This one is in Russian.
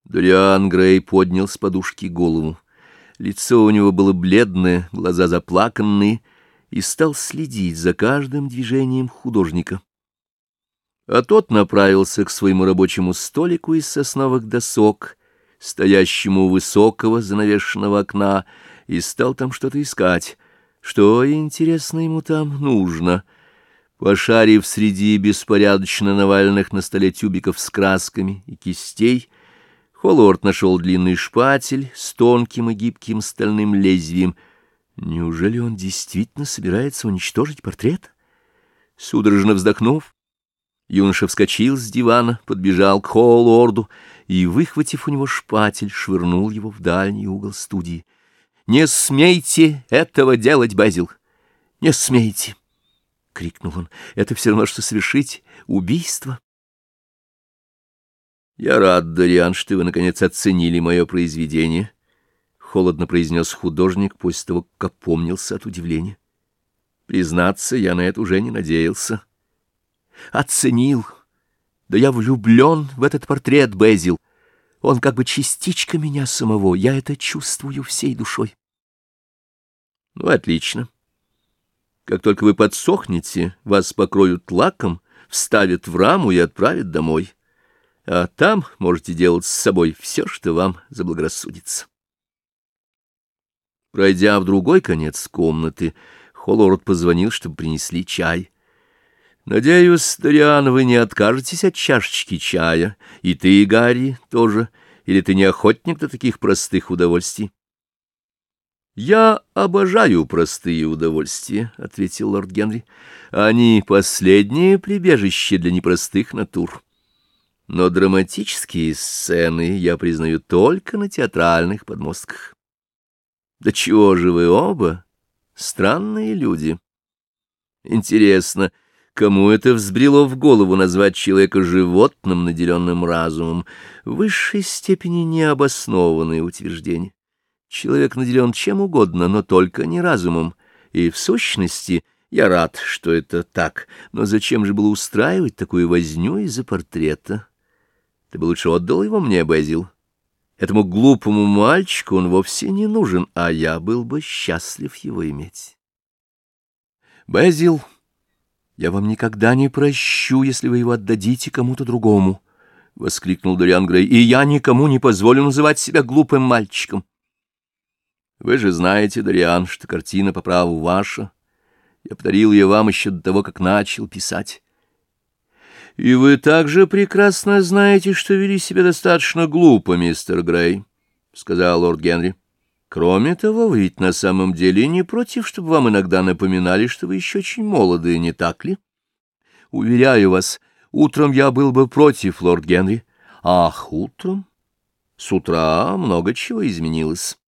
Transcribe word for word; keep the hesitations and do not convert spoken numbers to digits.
Дориан Грей поднял с подушки голову. Лицо у него было бледное, глаза заплаканные, и стал следить за каждым движением художника. А тот направился к своему рабочему столику из сосновых досок, стоящему у высокого занавешенного окна, и стал там что-то искать. Что, интересно, ему там нужно? Пошарив среди беспорядочно наваленных на столе тюбиков с красками и кистей, Холлорд нашел длинный шпатель с тонким и гибким стальным лезвием. Неужели он действительно собирается уничтожить портрет? Судорожно вздохнув, юноша вскочил с дивана, подбежал к Холлорду и, выхватив у него шпатель, швырнул его в дальний угол студии. «Не смейте этого делать, Безил! Не смейте!» — крикнул он. «Это все равно, что совершить убийство». «Я рад, Дориан, что вы, наконец, оценили мое произведение», — холодно произнес художник после того, как опомнился от удивления. «Признаться, я на это уже не надеялся». «Оценил? Да я влюблен в этот портрет, Безил. Он как бы частичка меня самого, я это чувствую всей душой». «Ну, отлично. Как только вы подсохнете, вас покроют лаком, вставят в раму и отправят домой. А там можете делать с собой все, что вам заблагорассудится». Пройдя в другой конец комнаты, Холлорд позвонил, чтобы принесли чай. «Надеюсь, Дориан, вы не откажетесь от чашечки чая, и ты, Гарри, тоже, или ты не охотник до таких простых удовольствий?» «Я обожаю простые удовольствия», — ответил лорд Генри. «Они последнее прибежище для непростых натур. Но драматические сцены я признаю только на театральных подмостках». «Да чего же вы оба странные люди? Интересно, кому это взбрело в голову назвать человека животным, наделенным разумом? В высшей степени необоснованное утверждение. Человек наделен чем угодно, но только не разумом, и, в сущности, я рад, что это так. Но зачем же было устраивать такую возню из-за портрета? Ты бы лучше отдал его мне, Безил. Этому глупому мальчику он вовсе не нужен, а я был бы счастлив его иметь». «Безил, я вам никогда не прощу, если вы его отдадите кому-то другому», — воскликнул Дориан Грей, — «и я никому не позволю называть себя глупым мальчиком». «Вы же знаете, Дориан, что картина по праву ваша. Я подарил ее вам еще до того, как начал писать. И вы также прекрасно знаете, что вели себя достаточно глупо, мистер Грей», — сказал лорд Генри. «Кроме того, вы ведь на самом деле не против, чтобы вам иногда напоминали, что вы еще очень молоды, не так ли? Уверяю вас, утром я был бы против, лорд Генри. Ах, утром? С утра много чего изменилось».